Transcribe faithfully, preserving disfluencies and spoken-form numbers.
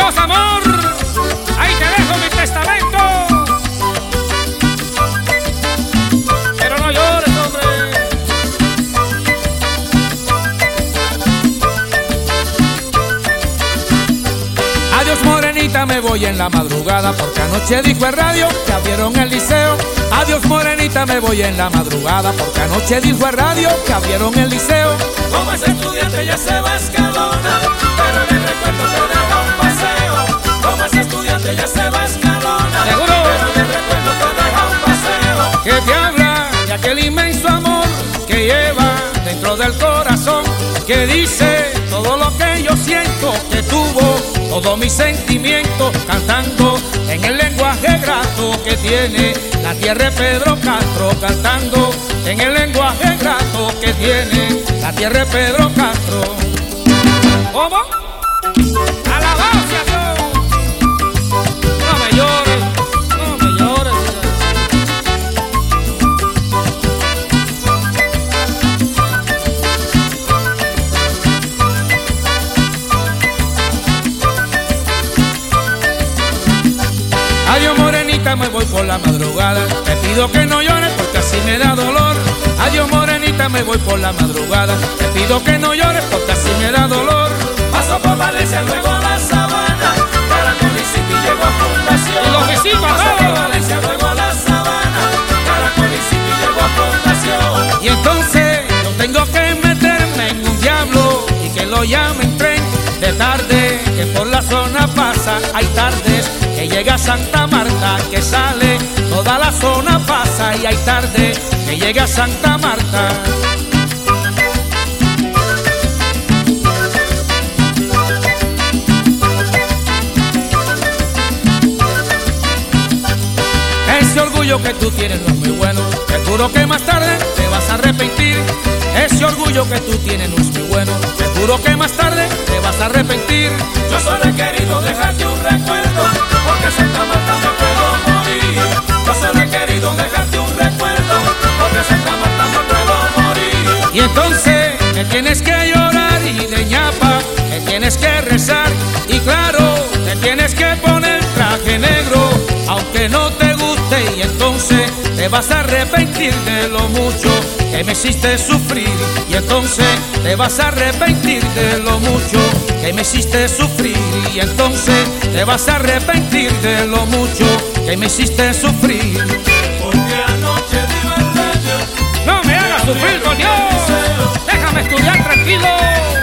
Seguimos, amor. Ahí te dejo mi testamento. Pero no llores, hombre. Adiós, morenita, me voy en la madrugada, porque anoche dijo el radio que abrieron el liceo. Adiós, morenita, me voy en la madrugada, porque anoche dijo el radio que abrieron el liceo. Como es estudiante ya se va a Escalona, pero en el recuerdo te deja un paseo. Como es estudiante ya se va a Escalona, ¿seguro? Pero en el recuerdo te deja un paseo. Que te habla de aquel inmenso amor que lleva dentro del corazón, que dice todo lo que yo siento, que tuvo todo mi sentimiento, cantando en el lenguaje grato que tiene la tierra de Pedro Castro, cantando en el lenguaje grato que tiene la tierra de Pedro Castro. ¿Cómo? ¡Alabado sea Dios! No me llores, no me llores. Adiós, morenita, me voy por la madrugada. Te pido que no llores porque así me da dolor. Adiós, morenita, me voy por la madrugada. Te pido que no llores porque así me da dolor. Paso por Valencia, luego a La Sabana, Caracol y City llegó a Fundación. Y los visito a Paso por todos. Valencia, luego a La Sabana, Caracol y City llegó a Fundación. Y entonces yo tengo que meterme en un diablo y que lo llamen tren de tarde, que por la zona pasa. Hay tardes que llega a Santa Marta, que sale, toda la zona pasa. Y hay tardes que llega a Santa Marta. Ese orgullo que tú tienes no es muy bueno, te juro que más tarde te vas a arrepentir. Ese orgullo que tú tienes no es muy bueno, te juro que más tarde te vas a arrepentir. Yo solo he querido dejarte un recuerdo, porque Santa Marta me puedo morir. Yo solo he querido dejarte un recuerdo, porque Santa Marta me puedo morir. Y entonces me tienes que llorar y de ñapa me tienes que rezar. Y claro, te tienes que poner traje negro, aunque no te guste. Y entonces te vas a arrepentir de lo mucho que me hiciste sufrir. Y entonces te vas a arrepentir de lo mucho que me hiciste sufrir. Y entonces te vas a arrepentir de lo mucho que me hiciste sufrir. Porque anoche di verdad, No me hagas sufrir, con Dios. Déjame estudiar tranquilo.